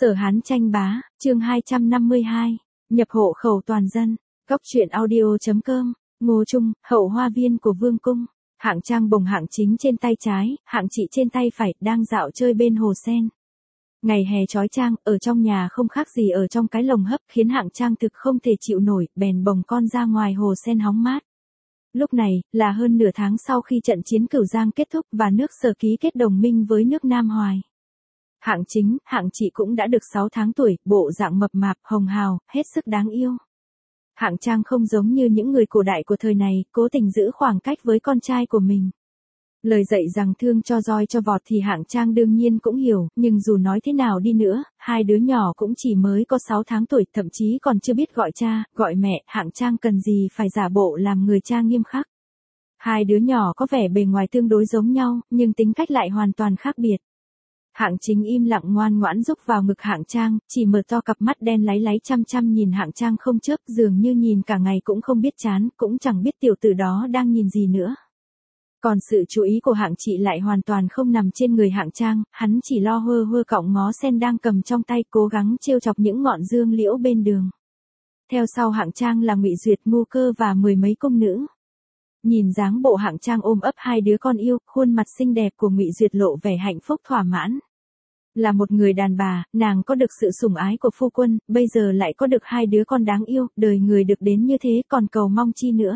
Sở Hán tranh bá, chương 252, nhập hộ khẩu toàn dân, Cóc truyện audio.com, Ngô Trung, hậu hoa viên của Vương Cung, Hạng Trang bồng Hạng Chính trên tay trái, Hạng Trị trên tay phải, đang dạo chơi bên hồ sen. Ngày hè chói chang, ở trong nhà không khác gì ở trong cái lồng hấp, khiến Hạng Trang thực không thể chịu nổi, bèn bồng con ra ngoài hồ sen hóng mát. Lúc này, là hơn nửa tháng sau khi trận chiến Cửu Giang kết thúc và nước Sở ký kết đồng minh với nước Nam Hoài. Hạng Chính, Hạng Trị cũng đã được 6 tháng tuổi, bộ dạng mập mạp, hồng hào, hết sức đáng yêu. Hạng Trang không giống như những người cổ đại của thời này, cố tình giữ khoảng cách với con trai của mình. Lời dạy rằng thương cho roi cho vọt thì Hạng Trang đương nhiên cũng hiểu, nhưng dù nói thế nào đi nữa, hai đứa nhỏ cũng chỉ mới có 6 tháng tuổi, thậm chí còn chưa biết gọi cha, gọi mẹ, Hạng Trang cần gì phải giả bộ làm người cha nghiêm khắc. Hai đứa nhỏ có vẻ bề ngoài tương đối giống nhau, nhưng tính cách lại hoàn toàn khác biệt. Hạng Chính im lặng ngoan ngoãn rúc vào ngực Hạng Trang, chỉ mở to cặp mắt đen láy láy chăm chăm nhìn Hạng Trang không chớp, dường như nhìn cả ngày cũng không biết chán, cũng chẳng biết tiểu tử đó đang nhìn gì nữa. Còn sự chú ý của Hạng Trị lại hoàn toàn không nằm trên người Hạng Trang, hắn chỉ lo hơ hơ cọng ngó sen đang cầm trong tay, cố gắng trêu chọc những ngọn dương liễu bên đường. Theo sau Hạng Trang là Ngụy Duyệt, Ngô Cơ và mười mấy cung nữ. Nhìn dáng bộ Hạng Trang ôm ấp hai đứa con yêu, khuôn mặt xinh đẹp của Ngụy Duyệt lộ vẻ hạnh phúc thỏa mãn. Là một người đàn bà, nàng có được sự sủng ái của phu quân, bây giờ lại có được hai đứa con đáng yêu, đời người được đến như thế còn cầu mong chi nữa.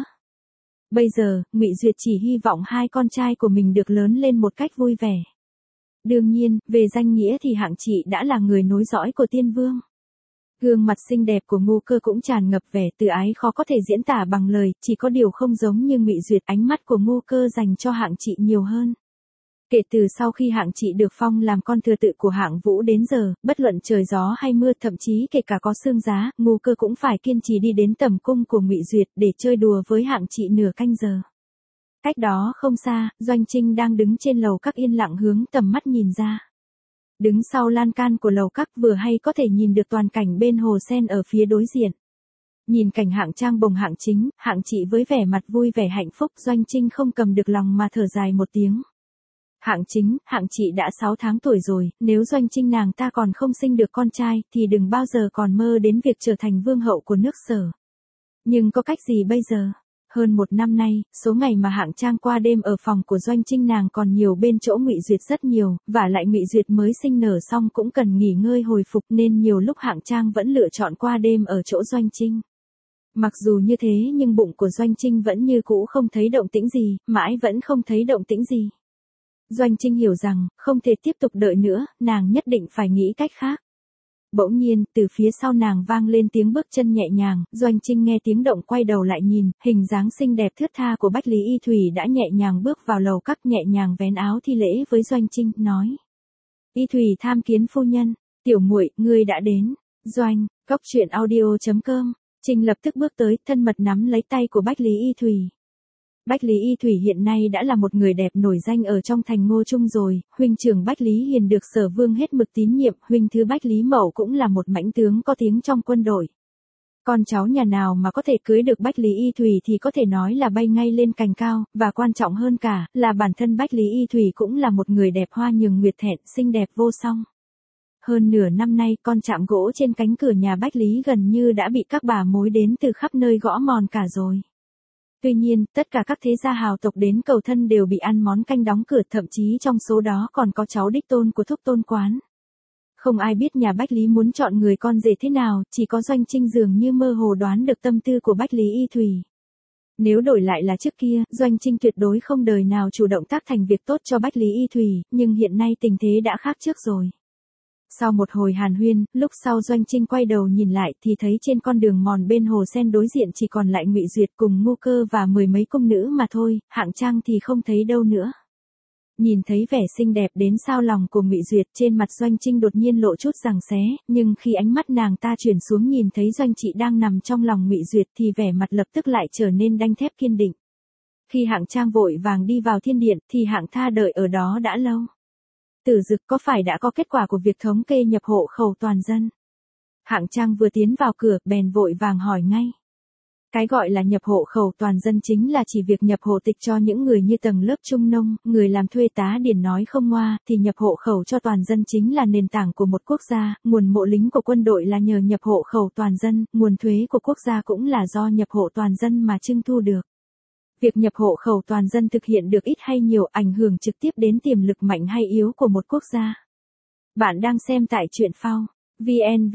Bây giờ, Ngụy Duyệt chỉ hy vọng hai con trai của mình được lớn lên một cách vui vẻ. Đương nhiên, về danh nghĩa thì Hạng Trị đã là người nối dõi của Tiên Vương. Gương mặt xinh đẹp của Ngô Cơ cũng tràn ngập vẻ từ ái khó có thể diễn tả bằng lời, chỉ có điều không giống như Ngụy Duyệt, ánh mắt của Ngô Cơ dành cho Hạng Trị nhiều hơn. Kể từ sau khi Hạng Trị được phong làm con thừa tự của Hạng Vũ đến giờ, bất luận trời gió hay mưa, thậm chí kể cả có sương giá, Ngô Cơ cũng phải kiên trì đi đến tầm cung của Ngụy Duyệt để chơi đùa với Hạng Trị nửa canh giờ. Cách đó không xa, Doanh Trinh đang đứng trên lầu các yên lặng hướng tầm mắt nhìn ra. Đứng sau lan can của lầu các vừa hay có thể nhìn được toàn cảnh bên hồ sen ở phía đối diện. Nhìn cảnh Hạng Trang bồng Hạng Chính, Hạng Trị với vẻ mặt vui vẻ hạnh phúc, Doanh Trinh không cầm được lòng mà thở dài một tiếng. Hạng Chính, Hạng Trị đã 6 tháng tuổi rồi, nếu Doanh Trinh nàng ta còn không sinh được con trai, thì đừng bao giờ còn mơ đến việc trở thành vương hậu của nước Sở. Nhưng có cách gì bây giờ? Hơn một năm nay, số ngày mà Hạng Trang qua đêm ở phòng của Doanh Trinh nàng còn nhiều bên chỗ Ngụy Duyệt rất nhiều, và lại Ngụy Duyệt mới sinh nở xong cũng cần nghỉ ngơi hồi phục nên nhiều lúc Hạng Trang vẫn lựa chọn qua đêm ở chỗ Doanh Trinh. Mặc dù như thế nhưng bụng của Doanh Trinh vẫn như cũ không thấy động tĩnh gì, mãi vẫn không thấy động tĩnh gì. Doanh Trinh hiểu rằng, không thể tiếp tục đợi nữa, nàng nhất định phải nghĩ cách khác. Bỗng nhiên, từ phía sau nàng vang lên tiếng bước chân nhẹ nhàng, Doanh Trinh nghe tiếng động quay đầu lại nhìn, hình dáng xinh đẹp thướt tha của Bách Lý Y Thủy đã nhẹ nhàng bước vào lầu các, nhẹ nhàng vén áo thi lễ với Doanh Trinh, nói. Y Thủy tham kiến phu nhân, tiểu muội, ngươi đã đến. Doanh, Cóc truyện audio.com, Trinh lập tức bước tới, thân mật nắm lấy tay của Bách Lý Y Thủy. Bách Lý Y Thủy hiện nay đã là một người đẹp nổi danh ở trong thành Ngô Trung rồi, huynh trưởng Bách Lý Hiền được Sở Vương hết mực tín nhiệm, huynh thứ Bách Lý Mậu cũng là một mãnh tướng có tiếng trong quân đội. Con cháu nhà nào mà có thể cưới được Bách Lý Y Thủy thì có thể nói là bay ngay lên cành cao, và quan trọng hơn cả, là bản thân Bách Lý Y Thủy cũng là một người đẹp hoa nhường nguyệt thẹn, xinh đẹp vô song. Hơn nửa năm nay con chạm gỗ trên cánh cửa nhà Bách Lý gần như đã bị các bà mối đến từ khắp nơi gõ mòn cả rồi. Tuy nhiên, tất cả các thế gia hào tộc đến cầu thân đều bị ăn món canh đóng cửa, thậm chí trong số đó còn có cháu đích tôn của Thúc Tôn Quán. Không ai biết nhà Bách Lý muốn chọn người con rể thế nào, chỉ có Doanh Trinh dường như mơ hồ đoán được tâm tư của Bách Lý Y Thủy. Nếu đổi lại là trước kia, Doanh Trinh tuyệt đối không đời nào chủ động tác thành việc tốt cho Bách Lý Y Thủy, nhưng hiện nay tình thế đã khác trước rồi. Sau một hồi hàn huyên, lúc sau Doanh Trinh quay đầu nhìn lại thì thấy trên con đường mòn bên hồ sen đối diện chỉ còn lại Ngụy Duyệt cùng Ngô Cơ và mười mấy cung nữ mà thôi, Hạng Trang thì không thấy đâu nữa. Nhìn thấy vẻ xinh đẹp đến sao lòng của Ngụy Duyệt, trên mặt Doanh Trinh đột nhiên lộ chút giằng xé, nhưng khi ánh mắt nàng ta chuyển xuống nhìn thấy Doanh Trị đang nằm trong lòng Ngụy Duyệt thì vẻ mặt lập tức lại trở nên đanh thép kiên định. Khi Hạng Trang vội vàng đi vào thiên điện thì Hạng Tha đợi ở đó đã lâu. Tử Dực, có phải đã có kết quả của việc thống kê nhập hộ khẩu toàn dân? Hạng Trang vừa tiến vào cửa, bèn vội vàng hỏi ngay. Cái gọi là nhập hộ khẩu toàn dân chính là chỉ việc nhập hộ tịch cho những người như tầng lớp trung nông, người làm thuê tá điền nói không ngoa, thì nhập hộ khẩu cho toàn dân chính là nền tảng của một quốc gia, nguồn mộ lính của quân đội là nhờ nhập hộ khẩu toàn dân, nguồn thuế của quốc gia cũng là do nhập hộ toàn dân mà trưng thu được. Việc nhập hộ khẩu toàn dân thực hiện được ít hay nhiều ảnh hưởng trực tiếp đến tiềm lực mạnh hay yếu của một quốc gia. Bạn đang xem tại truyện phao. VN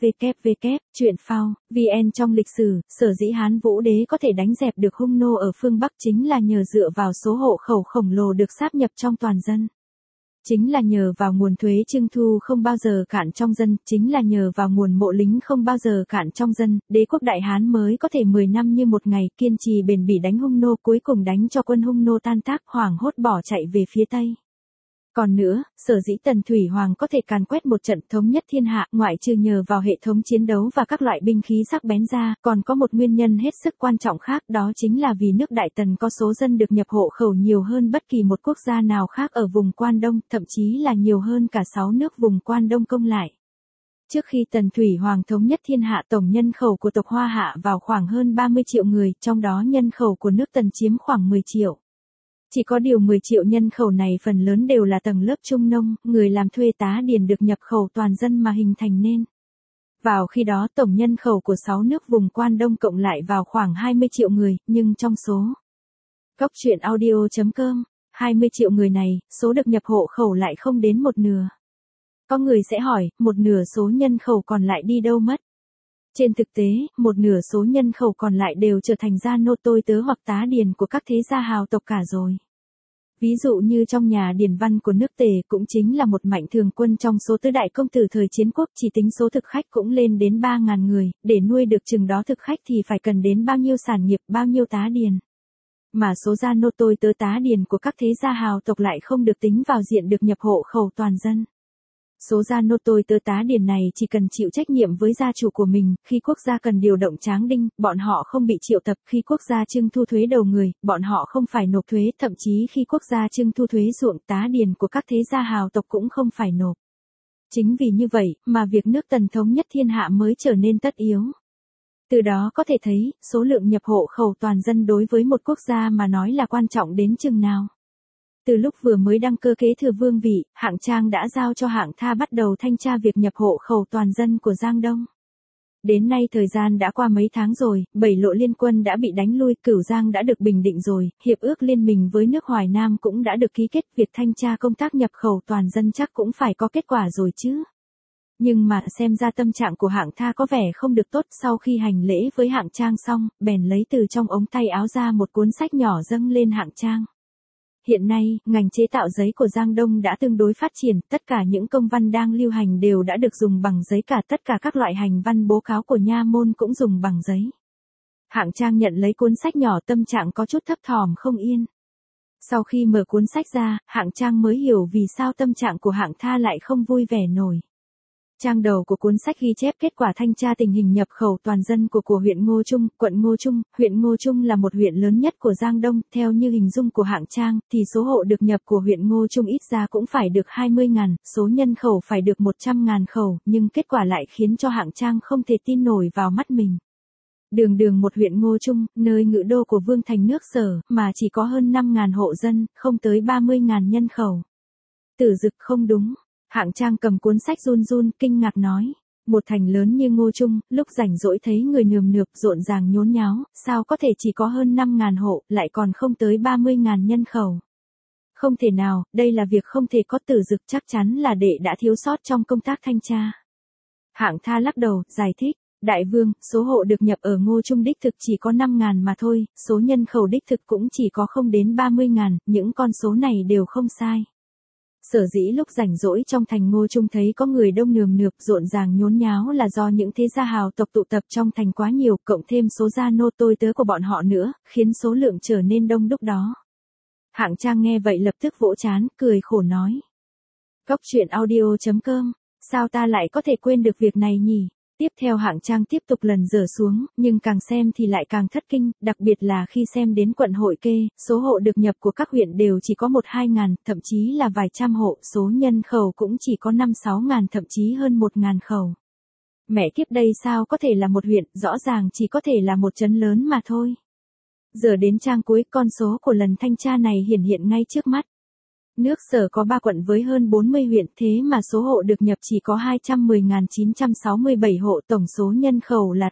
www. Truyện phao, VN trong lịch sử, sở dĩ Hán Vũ Đế có thể đánh dẹp được Hung nô ở phương Bắc chính là nhờ dựa vào số hộ khẩu khổng lồ được sáp nhập trong toàn dân. Chính là nhờ vào nguồn thuế trưng thu không bao giờ cạn trong dân, chính là nhờ vào nguồn mộ lính không bao giờ cạn trong dân, đế quốc Đại Hán mới có thể 10 năm như một ngày kiên trì bền bỉ đánh Hung nô, cuối cùng đánh cho quân Hung nô tan tác, hoảng hốt bỏ chạy về phía Tây. Còn nữa, sở dĩ Tần Thủy Hoàng có thể càn quét một trận thống nhất thiên hạ, ngoại trừ nhờ vào hệ thống chiến đấu và các loại binh khí sắc bén ra, còn có một nguyên nhân hết sức quan trọng khác, đó chính là vì nước Đại Tần có số dân được nhập hộ khẩu nhiều hơn bất kỳ một quốc gia nào khác ở vùng Quan Đông, thậm chí là nhiều hơn cả 6 nước vùng Quan Đông công lại. Trước khi Tần Thủy Hoàng thống nhất thiên hạ, tổng nhân khẩu của tộc Hoa Hạ vào khoảng hơn 30 triệu người, trong đó nhân khẩu của nước Tần chiếm khoảng 10 triệu. Chỉ có điều 10 triệu nhân khẩu này phần lớn đều là tầng lớp trung nông, người làm thuê tá điền được nhập khẩu toàn dân mà hình thành nên. Vào khi đó tổng nhân khẩu của 6 nước vùng Quan Đông cộng lại vào khoảng 20 triệu người, nhưng trong số Góc truyện audio.com, 20 triệu người này, số được nhập hộ khẩu lại không đến một nửa. Có người sẽ hỏi, một nửa số nhân khẩu còn lại đi đâu mất? Trên thực tế, một nửa số nhân khẩu còn lại đều trở thành gia nô tôi tớ hoặc tá điền của các thế gia hào tộc cả rồi. Ví dụ như trong nhà điền văn của nước Tề cũng chính là một mạnh thường quân trong số tứ đại công tử thời chiến quốc, chỉ tính số thực khách cũng lên đến 3.000 người, để nuôi được chừng đó thực khách thì phải cần đến bao nhiêu sản nghiệp, bao nhiêu tá điền. Mà số gia nô tôi tớ tá điền của các thế gia hào tộc lại không được tính vào diện được nhập hộ khẩu toàn dân. Số gia nô tôi tớ tá điền này chỉ cần chịu trách nhiệm với gia chủ của mình, khi quốc gia cần điều động tráng đinh, bọn họ không bị triệu tập, khi quốc gia trưng thu thuế đầu người, bọn họ không phải nộp thuế, thậm chí khi quốc gia trưng thu thuế ruộng, tá điền của các thế gia hào tộc cũng không phải nộp. Chính vì như vậy, mà việc nước Tần thống nhất thiên hạ mới trở nên tất yếu. Từ đó có thể thấy, số lượng nhập hộ khẩu toàn dân đối với một quốc gia mà nói là quan trọng đến chừng nào. Từ lúc vừa mới đăng cơ kế thừa vương vị, Hạng Trang đã giao cho Hạng Tha bắt đầu thanh tra việc nhập hộ khẩu toàn dân của Giang Đông. Đến nay thời gian đã qua mấy tháng rồi, 7 lộ liên quân đã bị đánh lui, Cửu Giang đã được bình định rồi, hiệp ước liên minh với nước Hoài Nam cũng đã được ký kết, việc thanh tra công tác nhập khẩu toàn dân chắc cũng phải có kết quả rồi chứ. Nhưng mà xem ra tâm trạng của Hạng Tha có vẻ không được tốt, sau khi hành lễ với Hạng Trang xong, bèn lấy từ trong ống tay áo ra một cuốn sách nhỏ dâng lên Hạng Trang. Hiện nay, ngành chế tạo giấy của Giang Đông đã tương đối phát triển, tất cả những công văn đang lưu hành đều đã được dùng bằng giấy cả, tất cả các loại hành văn bố cáo của nha môn cũng dùng bằng giấy. Hạng Trang nhận lấy cuốn sách nhỏ, tâm trạng có chút thấp thỏm không yên. Sau khi mở cuốn sách ra, Hạng Trang mới hiểu vì sao tâm trạng của Hạng Tha lại không vui vẻ nổi. Trang đầu của cuốn sách ghi chép kết quả thanh tra tình hình nhập khẩu toàn dân của huyện Ngô Trung, quận Ngô Trung. Huyện Ngô Trung là một huyện lớn nhất của Giang Đông, theo như hình dung của Hạng Trang, thì số hộ được nhập của huyện Ngô Trung ít ra cũng phải được 20.000, số nhân khẩu phải được 100.000 khẩu, nhưng kết quả lại khiến cho Hạng Trang không thể tin nổi vào mắt mình. Đường một huyện Ngô Trung, nơi ngự đô của vương thành nước Sở, mà chỉ có hơn 5.000 hộ dân, không tới 30.000 nhân khẩu. Tử Dực không đúng. Hạng Trang cầm cuốn sách run run, kinh ngạc nói. Một thành lớn như Ngô Trung, lúc rảnh rỗi thấy người nườm nượp rộn ràng nhốn nháo, sao có thể chỉ có hơn 5.000 hộ, lại còn không tới 30.000 nhân khẩu. Không thể nào, đây là việc không thể có. Tử Dực chắc chắn là đệ đã thiếu sót trong công tác thanh tra. Hạng Tha lắc đầu, giải thích. Đại vương, số hộ được nhập ở Ngô Trung đích thực chỉ có 5.000 mà thôi, số nhân khẩu đích thực cũng chỉ có không đến 30.000, những con số này đều không sai. Sở dĩ lúc rảnh rỗi trong thành Ngô Trung thấy có người đông nườm nượp rộn ràng nhốn nháo là do những thế gia hào tộc tụ tập trong thành quá nhiều, cộng thêm số gia nô tôi tớ của bọn họ nữa, khiến số lượng trở nên đông đúc đó. Hạng Trang nghe vậy lập tức vỗ trán, cười khổ nói. Góc truyện audio.com, sao ta lại có thể quên được việc này nhỉ? Tiếp theo Hạng Trang tiếp tục lần dở xuống, nhưng càng xem thì lại càng thất kinh, đặc biệt là khi xem đến quận Hội Kê, số hộ được nhập của các huyện đều chỉ có 1-2 ngàn, thậm chí là vài trăm hộ, số nhân khẩu cũng chỉ có 5-6 ngàn, thậm chí hơn 1.000 khẩu. Mẹ kiếp đây sao có thể là một huyện, rõ ràng chỉ có thể là một trấn lớn mà thôi. Giờ đến trang cuối, con số của lần thanh tra này hiển hiện ngay trước mắt. Nước Sở có 3 quận với hơn 40 huyện, thế mà số hộ được nhập chỉ có 210.967 hộ, tổng số nhân khẩu là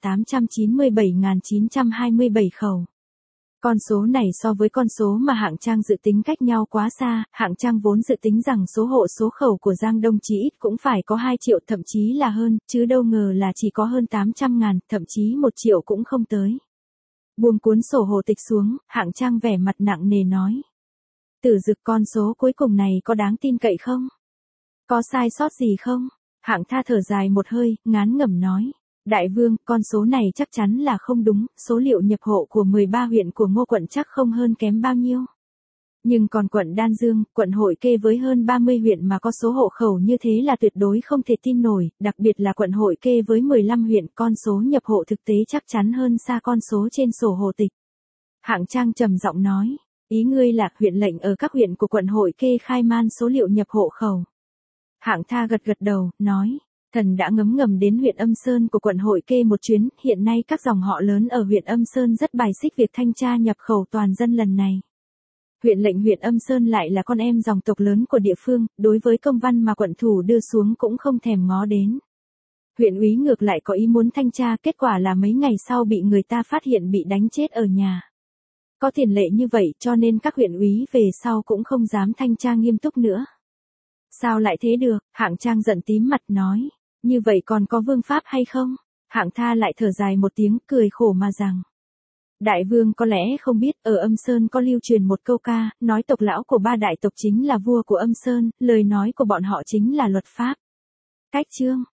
897.927 khẩu. Con số này so với con số mà hạng trang dự tính cách nhau quá xa, hạng trang vốn dự tính rằng số hộ số khẩu của Giang Đông chí ít cũng phải có 2 triệu thậm chí là hơn, chứ đâu ngờ là chỉ có hơn 800.000, thậm chí 1 triệu cũng không tới. Buông cuốn sổ hộ tịch xuống, hạng trang vẻ mặt nặng nề nói. Tử Dực, con số cuối cùng này có đáng tin cậy không? Có sai sót gì không? Hạng Tha thở dài một hơi, ngán ngẩm nói. Đại vương, con số này chắc chắn là không đúng, số liệu nhập hộ của 13 huyện của Ngô quận chắc không hơn kém bao nhiêu. Nhưng còn quận Đan Dương, quận Hội Kê với hơn 30 huyện mà có số hộ khẩu như thế là tuyệt đối không thể tin nổi, đặc biệt là quận Hội Kê với 15 huyện, con số nhập hộ thực tế chắc chắn hơn xa con số trên sổ hộ tịch. Hạng Trang trầm giọng nói, ý ngươi là huyện lệnh ở các huyện của quận Hội Kê khai man số liệu nhập hộ khẩu. Hạng Tha gật gật đầu, nói. Thần đã ngấm ngầm đến huyện Âm Sơn của quận Hội Kê một chuyến, hiện nay các dòng họ lớn ở huyện Âm Sơn rất bài xích việc thanh tra nhập khẩu toàn dân lần này. Huyện lệnh huyện Âm Sơn lại là con em dòng tộc lớn của địa phương, đối với công văn mà quận thủ đưa xuống cũng không thèm ngó đến. Huyện úy ngược lại có ý muốn thanh tra, kết quả là mấy ngày sau bị người ta phát hiện bị đánh chết ở nhà. Có tiền lệ như vậy cho nên các huyện úy về sau cũng không dám thanh tra nghiêm túc nữa. Sao lại thế được? Hạng Trang giận tím mặt nói. Như vậy còn có vương pháp hay không? Hạng Tha lại thở dài một tiếng, cười khổ mà rằng. Đại vương có lẽ không biết, ở Âm Sơn có lưu truyền một câu ca, nói tộc lão của 3 đại tộc chính là vua của Âm Sơn, lời nói của bọn họ chính là luật pháp. Cách chương